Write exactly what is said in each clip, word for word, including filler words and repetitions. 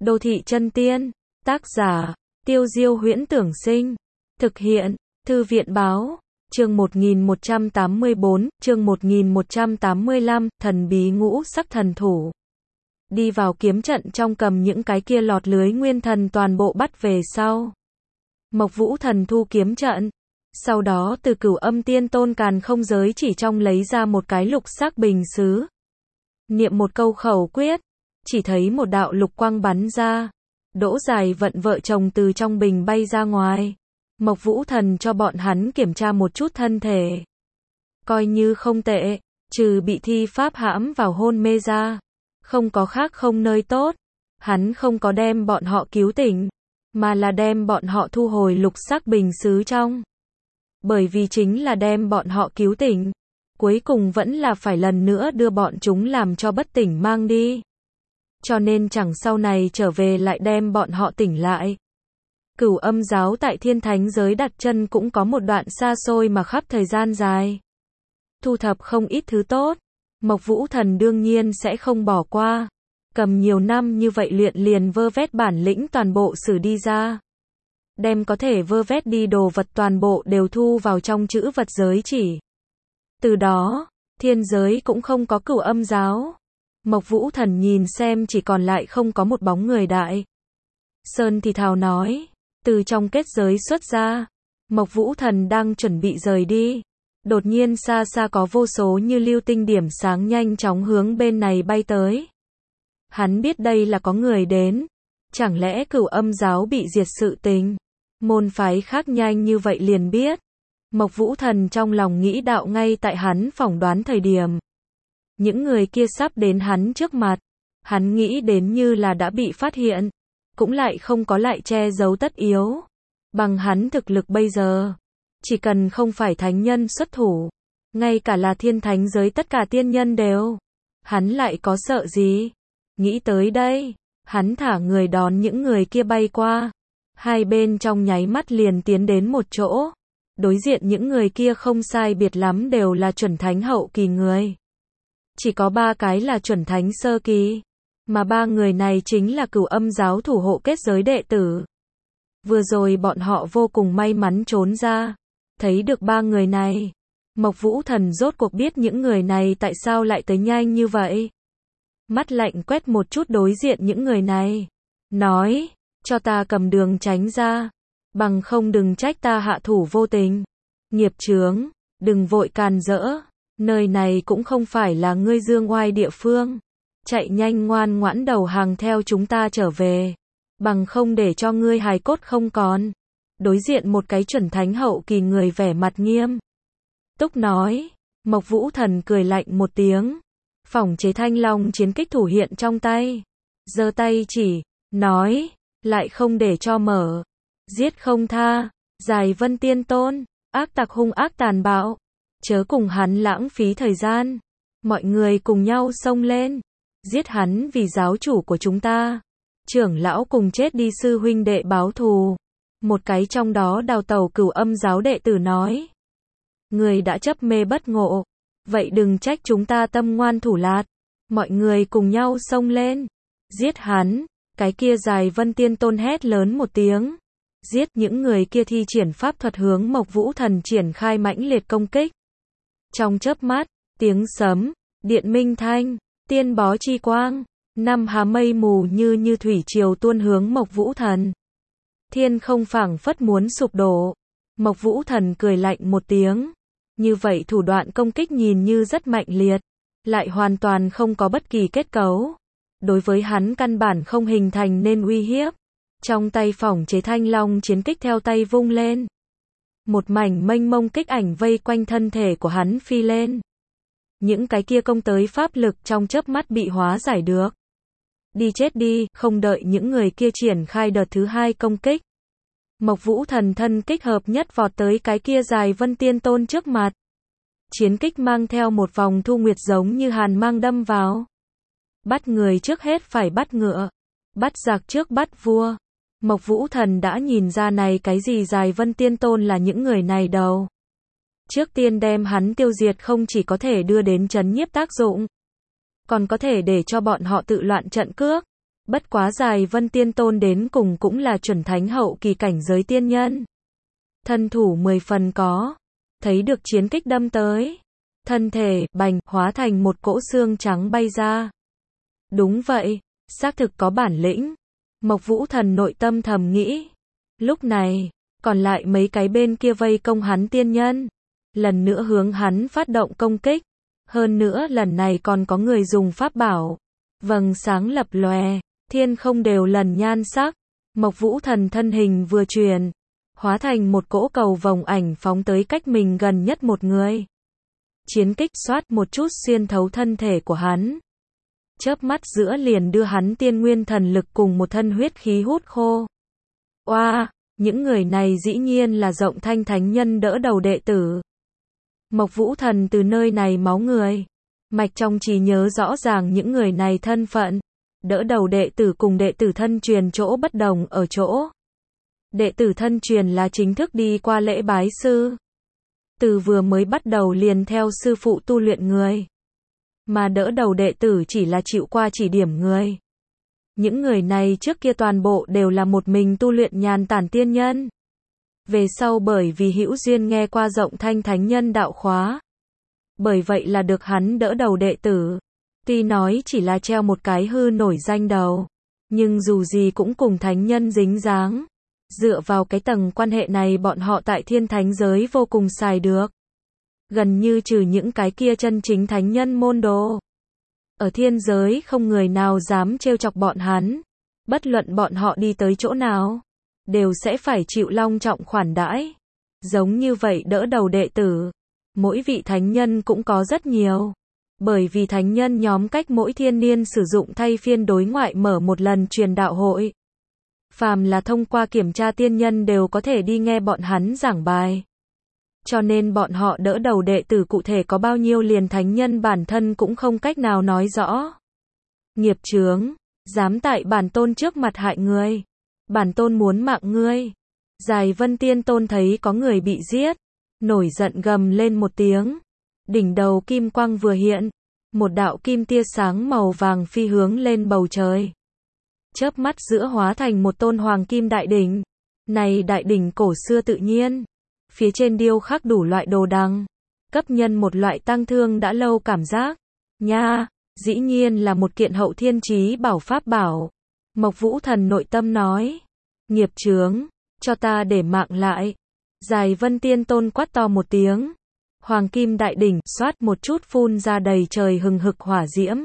Đô thị chân tiên. Tác giả, Tiêu Diêu Huyễn Tưởng Sinh. Thực hiện, Thư viện Báo. Chương một nghìn một trăm tám mươi bốn, chương một nghìn một trăm tám mươi lăm, thần bí ngũ sắc thần thủ. Đi vào kiếm trận trong cầm những cái kia lọt lưới nguyên thần toàn bộ bắt về sau. Mộc Vũ Thần thu kiếm trận. Sau đó từ Cửu Âm Tiên Tôn Càn Không Giới chỉ trong lấy ra một cái lục sắc bình sứ. Niệm một câu khẩu quyết, chỉ thấy một đạo lục quang bắn ra. Đỗ Dài Vận vợ chồng từ trong bình bay ra ngoài. Mộc Vũ Thần cho bọn hắn kiểm tra một chút thân thể. Coi như không tệ, trừ bị thi pháp hãm vào hôn mê ra. Không có khác không nơi tốt. Hắn không có đem bọn họ cứu tỉnh, mà là đem bọn họ thu hồi lục sắc bình sứ trong. Bởi vì chính là đem bọn họ cứu tỉnh, cuối cùng vẫn là phải lần nữa đưa bọn chúng làm cho bất tỉnh mang đi. Cho nên chẳng sau này trở về lại đem bọn họ tỉnh lại. Cửu Âm giáo tại Thiên Thánh giới đặt chân cũng có một đoạn xa xôi mà khắp thời gian dài. Thu thập không ít thứ tốt, Mộc Vũ Thần đương nhiên sẽ không bỏ qua. Cầm nhiều năm như vậy luyện liền vơ vét bản lĩnh toàn bộ sử đi ra. Đem có thể vơ vét đi đồ vật toàn bộ đều thu vào trong chữ vật giới chỉ. Từ đó, thiên giới cũng không có Cửu Âm giáo. Mộc Vũ Thần nhìn xem chỉ còn lại không có một bóng người đại. Sơn thì thào nói, từ trong kết giới xuất ra. Mộc Vũ Thần đang chuẩn bị rời đi. Đột nhiên xa xa có vô số như lưu tinh điểm sáng nhanh chóng hướng bên này bay tới. Hắn biết đây là có người đến. Chẳng lẽ Cửu Âm giáo bị diệt sự tình? Môn phái khác nhanh như vậy liền biết. Mộc Vũ Thần trong lòng nghĩ đạo ngay tại hắn phỏng đoán thời điểm. Những người kia sắp đến hắn trước mặt. Hắn nghĩ đến như là đã bị phát hiện. Cũng lại không có lại che giấu tất yếu. Bằng hắn thực lực bây giờ. Chỉ cần không phải thánh nhân xuất thủ. Ngay cả là thiên thánh giới tất cả tiên nhân đều. Hắn lại có sợ gì? Nghĩ tới đây. Hắn thả người đón những người kia bay qua. Hai bên trong nháy mắt liền tiến đến một chỗ. Đối diện những người kia không sai biệt lắm đều là chuẩn thánh hậu kỳ người. Chỉ có ba cái là chuẩn thánh sơ kỳ. Mà ba người này chính là Cửu Âm giáo thủ hộ kết giới đệ tử. Vừa rồi bọn họ vô cùng may mắn trốn ra. Thấy được ba người này. Mộc Vũ Thần rốt cuộc biết những người này tại sao lại tới nhanh như vậy. Mắt lạnh quét một chút đối diện những người này. Nói, cho ta cầm đường tránh ra. Bằng không đừng trách ta hạ thủ vô tình. Nghiệp chướng, đừng vội càn rỡ. Nơi này cũng không phải là ngươi dương oai địa phương. Chạy nhanh ngoan ngoãn đầu hàng theo chúng ta trở về. Bằng không để cho ngươi hài cốt không còn. Đối diện một cái chuẩn thánh hậu kỳ người vẻ mặt nghiêm túc nói. Mộc Vũ Thần cười lạnh một tiếng. Phỏng chế thanh long chiến kích thủ hiện trong tay. Giơ tay chỉ, nói, lại không để cho mở. Giết không tha. Dài Vân Tiên Tôn, ác tặc hung ác tàn bạo. Chớ cùng hắn lãng phí thời gian. Mọi người cùng nhau xông lên. Giết hắn vì giáo chủ của chúng ta. Trưởng lão cùng chết đi sư huynh đệ báo thù. Một cái trong đó đào tẩu Cửu Âm giáo đệ tử nói. Người đã chấp mê bất ngộ. Vậy đừng trách chúng ta tâm ngoan thủ lạt. Mọi người cùng nhau xông lên. Giết hắn. Cái kia Dài Vân Tiên Tôn hét lớn một tiếng. Giết những người kia thi triển pháp thuật hướng Mộc Vũ Thần triển khai mãnh liệt công kích. Trong chớp mắt, tiếng sấm, điện minh thanh, tiên bó chi quang, năm hà mây mù như như thủy triều tuôn hướng Mộc Vũ Thần. Thiên không phảng phất muốn sụp đổ. Mộc Vũ Thần cười lạnh một tiếng. Như vậy thủ đoạn công kích nhìn như rất mạnh liệt, lại hoàn toàn không có bất kỳ kết cấu. Đối với hắn căn bản không hình thành nên uy hiếp. Trong tay phỏng chế thanh long chiến kích theo tay vung lên. Một mảnh mênh mông kích ảnh vây quanh thân thể của hắn phi lên. Những cái kia công tới pháp lực trong chớp mắt bị hóa giải được. Đi chết đi, không đợi những người kia triển khai đợt thứ hai công kích. Mộc Vũ Thần thân kích hợp nhất vọt tới cái kia Dài Vân Tiên Tôn trước mặt. Chiến kích mang theo một vòng thu nguyệt giống như hàn mang đâm vào. Bắt người trước hết phải bắt ngựa. Bắt giặc trước bắt vua. Mộc Vũ Thần đã nhìn ra này cái gì Dài Vân Tiên Tôn là những người này đâu. Trước tiên đem hắn tiêu diệt không chỉ có thể đưa đến trấn nhiếp tác dụng. Còn có thể để cho bọn họ tự loạn trận cước. Bất quá Giai Vân Tiên Tôn đến cùng cũng là chuẩn thánh hậu kỳ cảnh giới tiên nhân. Thân thủ mười phần có. Thấy được chiến kích đâm tới. Thân thể, bành, hóa thành một cỗ xương trắng bay ra. Đúng vậy, xác thực có bản lĩnh. Mộc Vũ Thần nội tâm thầm nghĩ. Lúc này, còn lại mấy cái bên kia vây công hắn tiên nhân. Lần nữa hướng hắn phát động công kích. Hơn nữa lần này còn có người dùng pháp bảo. Vầng sáng lập lòe, thiên không đều lần nhan sắc. Mộc Vũ Thần thân hình vừa chuyển, hóa thành một cỗ cầu vòng ảnh phóng tới cách mình gần nhất một người. Chiến kích xoát một chút xuyên thấu thân thể của hắn. Chớp mắt giữa liền đưa hắn tiên nguyên thần lực cùng một thân huyết khí hút khô. Oa, wow, những người này dĩ nhiên là Rộng Thanh thánh nhân đỡ đầu đệ tử. Mộc Vũ Thần từ nơi này máu người. Mạch trong trí nhớ rõ ràng những người này thân phận. Đỡ đầu đệ tử cùng đệ tử thân truyền chỗ bất đồng ở chỗ. Đệ tử thân truyền là chính thức đi qua lễ bái sư. Từ vừa mới bắt đầu liền theo sư phụ tu luyện người. Mà đỡ đầu đệ tử chỉ là chịu qua chỉ điểm người. Những người này trước kia toàn bộ đều là một mình tu luyện nhàn tản tiên nhân. Về sau bởi vì hữu duyên nghe qua Rộng Thanh thánh nhân đạo khóa. Bởi vậy là được hắn đỡ đầu đệ tử. Tuy nói chỉ là treo một cái hư nổi danh đầu. Nhưng dù gì cũng cùng thánh nhân dính dáng. Dựa vào cái tầng quan hệ này bọn họ tại thiên thánh giới vô cùng xài được. Gần như trừ những cái kia chân chính thánh nhân môn đồ. Ở thiên giới không người nào dám trêu chọc bọn hắn. Bất luận bọn họ đi tới chỗ nào. Đều sẽ phải chịu long trọng khoản đãi. Giống như vậy đỡ đầu đệ tử. Mỗi vị thánh nhân cũng có rất nhiều. Bởi vì thánh nhân nhóm cách mỗi thiên niên sử dụng thay phiên đối ngoại mở một lần truyền đạo hội. Phàm là thông qua kiểm tra tiên nhân đều có thể đi nghe bọn hắn giảng bài. Cho nên bọn họ đỡ đầu đệ tử cụ thể có bao nhiêu liền thánh nhân bản thân cũng không cách nào nói rõ. Nghiệp chướng, dám tại bản tôn trước mặt hại người. Bản tôn muốn mạng ngươi. Giai Vân Tiên Tôn thấy có người bị giết. Nổi giận gầm lên một tiếng. Đỉnh đầu kim quang vừa hiện. Một đạo kim tia sáng màu vàng phi hướng lên bầu trời. Chớp mắt giữa hóa thành một tôn hoàng kim đại đỉnh. Này đại đỉnh cổ xưa tự nhiên. Phía trên điêu khắc đủ loại đồ đằng. Cấp nhân một loại tăng thương đã lâu cảm giác. Nha, dĩ nhiên là một kiện hậu thiên chí bảo pháp bảo. Mộc Vũ Thần nội tâm nói. Nghiệp chướng, cho ta để mạng lại. Giai Vân Tiên Tôn quát to một tiếng. Hoàng kim đại đỉnh xoát một chút phun ra đầy trời hừng hực hỏa diễm.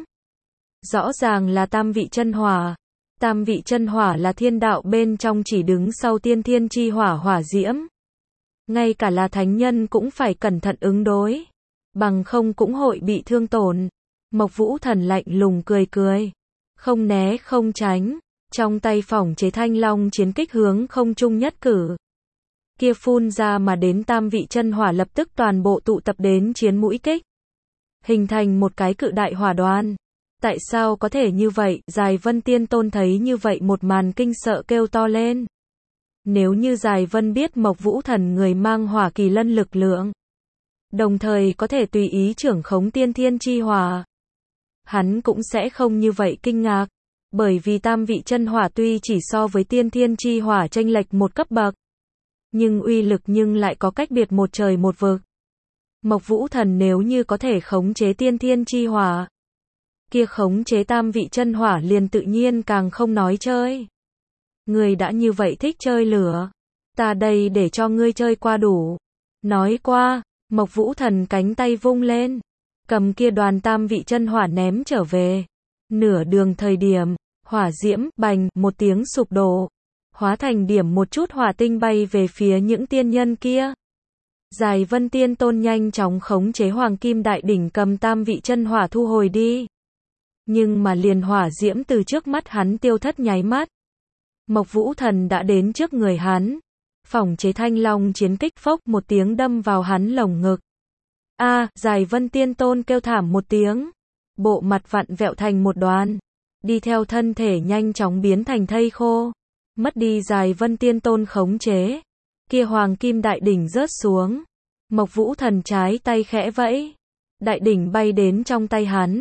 Rõ ràng là tam vị chân hỏa. Tam vị chân hỏa là thiên đạo bên trong chỉ đứng sau tiên thiên chi hỏa hỏa diễm. Ngay cả là thánh nhân cũng phải cẩn thận ứng đối. Bằng không cũng hội bị thương tổn. Mộc Vũ Thần lạnh lùng cười cười. Không né không tránh. Trong tay phỏng chế thanh long chiến kích hướng không trung nhất cử. Kia phun ra mà đến tam vị chân hỏa lập tức toàn bộ tụ tập đến chiến mũi kích. Hình thành một cái cự đại hỏa đoàn. Tại sao có thể như vậy? Giai Vân Tiên Tôn thấy như vậy một màn kinh sợ kêu to lên. Nếu như Giai Vân biết Mộc Vũ Thần người mang hỏa kỳ lân lực lượng. Đồng thời có thể tùy ý trưởng khống tiên thiên chi hỏa. Hắn cũng sẽ không như vậy kinh ngạc. Bởi vì tam vị chân hỏa tuy chỉ so với tiên thiên chi hỏa chênh lệch một cấp bậc. Nhưng uy lực nhưng lại có cách biệt một trời một vực. Mộc Vũ Thần nếu như có thể khống chế tiên thiên chi hỏa. Kia khống chế tam vị chân hỏa liền tự nhiên càng không nói chơi. Người đã như vậy thích chơi lửa. Ta đây để cho ngươi chơi qua đủ. Nói qua, Mộc Vũ Thần cánh tay vung lên. Cầm kia đoàn tam vị chân hỏa ném trở về. Nửa đường thời điểm, hỏa diễm, bành, một tiếng sụp đổ. Hóa thành điểm một chút hỏa tinh bay về phía những tiên nhân kia. Giai Vân Tiên Tôn nhanh chóng khống chế hoàng kim đại đỉnh cầm tam vị chân hỏa thu hồi đi. Nhưng mà liền hỏa diễm từ trước mắt hắn tiêu thất nháy mắt. Mộc Vũ Thần đã đến trước người hắn. Phỏng chế thanh long chiến kích phốc một tiếng đâm vào hắn lồng ngực. A, à, Giai Vân Tiên Tôn kêu thảm một tiếng. Bộ mặt vặn vẹo thành một đoàn. Đi theo thân thể nhanh chóng biến thành thây khô. Mất đi Giai Vân Tiên Tôn khống chế. Kia hoàng kim đại đỉnh rớt xuống. Mộc Vũ Thần trái tay khẽ vẫy. Đại đỉnh bay đến trong tay hắn.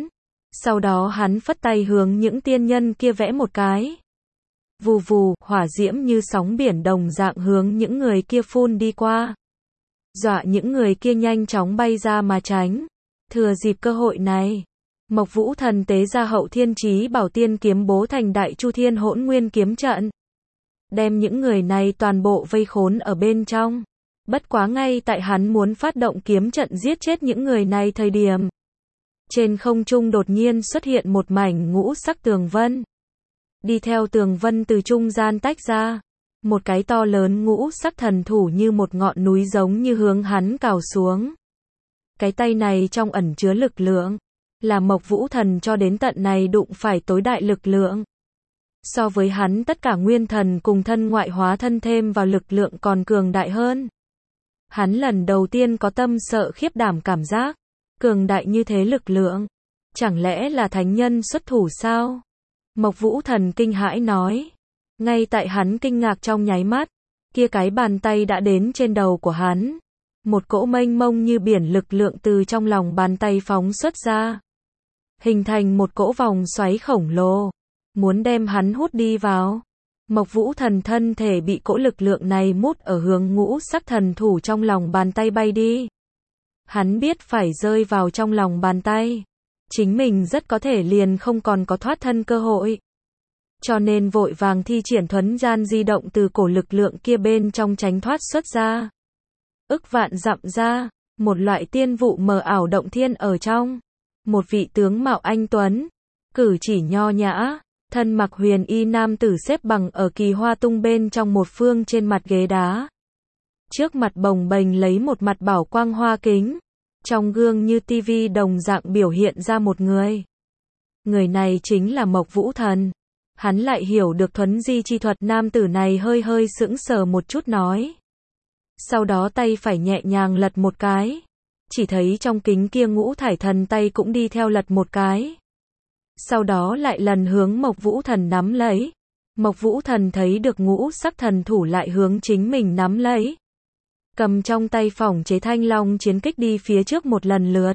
Sau đó hắn phất tay hướng những tiên nhân kia vẽ một cái. Vù vù, hỏa diễm như sóng biển đồng dạng hướng những người kia phun đi qua. Dọa những người kia nhanh chóng bay ra mà tránh. Thừa dịp cơ hội này, Mộc Vũ Thần tế ra Hậu Thiên Chí Bảo Tiên kiếm bố thành Đại Chu Thiên Hỗn Nguyên kiếm trận, đem những người này toàn bộ vây khốn ở bên trong. Bất quá ngay tại hắn muốn phát động kiếm trận giết chết những người này thời điểm, trên không trung đột nhiên xuất hiện một mảnh ngũ sắc tường vân. Đi theo tường vân từ trung gian tách ra, một cái to lớn ngũ sắc thần thủ như một ngọn núi giống như hướng hắn cào xuống. Cái tay này trong ẩn chứa lực lượng, là Mộc Vũ Thần cho đến tận này đụng phải tối đại lực lượng. So với hắn tất cả nguyên thần cùng thân ngoại hóa thân thêm vào lực lượng còn cường đại hơn. Hắn lần đầu tiên có tâm sợ khiếp đảm cảm giác, cường đại như thế lực lượng, chẳng lẽ là thánh nhân xuất thủ sao? Mộc Vũ Thần kinh hãi nói. Ngay tại hắn kinh ngạc trong nháy mắt, kia cái bàn tay đã đến trên đầu của hắn. Một cỗ mênh mông như biển lực lượng từ trong lòng bàn tay phóng xuất ra, hình thành một cỗ vòng xoáy khổng lồ, muốn đem hắn hút đi vào. Mộc Vũ Thần thân thể bị cỗ lực lượng này mút ở hướng ngũ sắc thần thủ trong lòng bàn tay bay đi. Hắn biết phải rơi vào trong lòng bàn tay, chính mình rất có thể liền không còn có thoát thân cơ hội. Cho nên vội vàng thi triển thuấn gian di động từ cổ lực lượng kia bên trong tránh thoát xuất ra. Ức vạn dặm ra, một loại tiên vụ mờ ảo động thiên ở trong. Một vị tướng mạo anh tuấn, cử chỉ nho nhã, thân mặc huyền y nam tử xếp bằng ở Kỳ Hoa Tung bên trong một phương trên mặt ghế đá. Trước mặt bồng bềnh lấy một mặt bảo quang hoa kính, trong gương như tivi đồng dạng biểu hiện ra một người. Người này chính là Mộc Vũ Thần. Hắn lại hiểu được thuấn di chi thuật, nam tử này hơi hơi sững sờ một chút nói. Sau đó tay phải nhẹ nhàng lật một cái. Chỉ thấy trong kính kia ngũ thải thần tay cũng đi theo lật một cái. Sau đó lại lần hướng Mộc Vũ Thần nắm lấy. Mộc Vũ Thần thấy được ngũ sắc thần thủ lại hướng chính mình nắm lấy. Cầm trong tay phỏng chế thanh long chiến kích đi phía trước một lần lượt.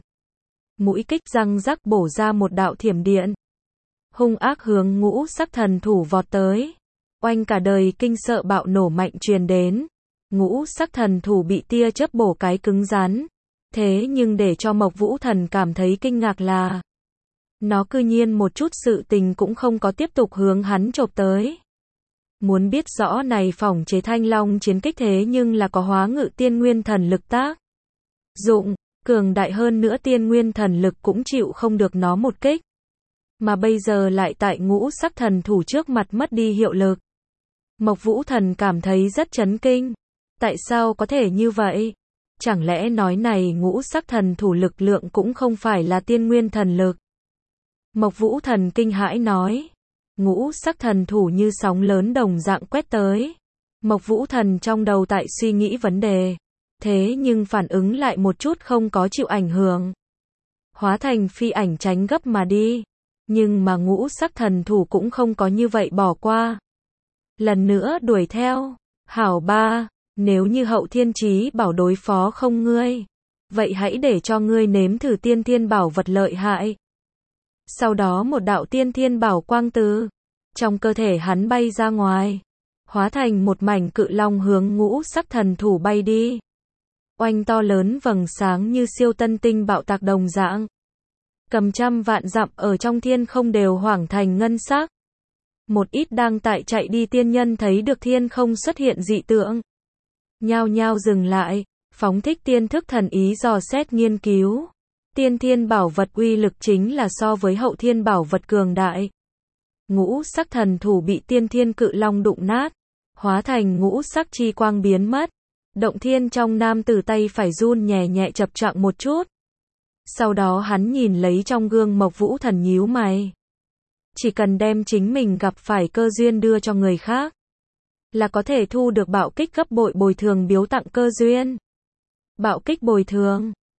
Mũi kích răng rắc bổ ra một đạo thiểm điện. Hung ác hướng ngũ sắc thần thủ vọt tới. Oanh, cả đời kinh sợ bạo nổ mạnh truyền đến. Ngũ sắc thần thủ bị tia chớp bổ cái cứng rắn. Thế nhưng để cho Mộc Vũ Thần cảm thấy kinh ngạc là nó cư nhiên một chút sự tình cũng không có tiếp tục hướng hắn chộp tới. Muốn biết rõ này phỏng chế thanh long chiến kích thế nhưng là có hóa ngự tiên nguyên thần lực tác dụng, cường đại hơn nữa tiên nguyên thần lực cũng chịu không được nó một kích. Mà bây giờ lại tại ngũ sắc thần thủ trước mặt mất đi hiệu lực. Mộc Vũ Thần cảm thấy rất chấn kinh. Tại sao có thể như vậy? Chẳng lẽ nói này ngũ sắc thần thủ lực lượng cũng không phải là tiên nguyên thần lực? Mộc Vũ Thần kinh hãi nói. Ngũ sắc thần thủ như sóng lớn đồng dạng quét tới. Mộc Vũ Thần trong đầu tại suy nghĩ vấn đề. Thế nhưng phản ứng lại một chút không có chịu ảnh hưởng. Hóa thành phi ảnh tránh gấp mà đi. Nhưng mà ngũ sắc thần thủ cũng không có như vậy bỏ qua. Lần nữa đuổi theo. Hảo ba, nếu như Hậu Thiên Chí Bảo đối phó không ngươi, vậy hãy để cho ngươi nếm thử tiên thiên bảo vật lợi hại. Sau đó một đạo tiên thiên bảo quang từ trong cơ thể hắn bay ra ngoài, hóa thành một mảnh cự long hướng ngũ sắc thần thủ bay đi. Oanh, to lớn vầng sáng như siêu tân tinh bạo tạc đồng dạng. Cầm trăm vạn dặm ở trong thiên không đều hoảng thành ngân sắc. Một ít đang tại chạy đi tiên nhân thấy được thiên không xuất hiện dị tượng, nhao nhao dừng lại, phóng thích tiên thức thần ý dò xét nghiên cứu. Tiên thiên bảo vật uy lực chính là so với hậu thiên bảo vật cường đại. Ngũ sắc thần thủ bị tiên thiên cự long đụng nát, hóa thành ngũ sắc chi quang biến mất. Động thiên trong nam tử tay phải run nhẹ nhẹ chập choạng một chút. Sau đó hắn nhìn lấy trong gương Mộc Vũ Thần nhíu mày. Chỉ cần đem chính mình gặp phải cơ duyên đưa cho người khác, là có thể thu được bạo kích gấp bội bồi thường biếu tặng cơ duyên. Bạo kích bồi thường.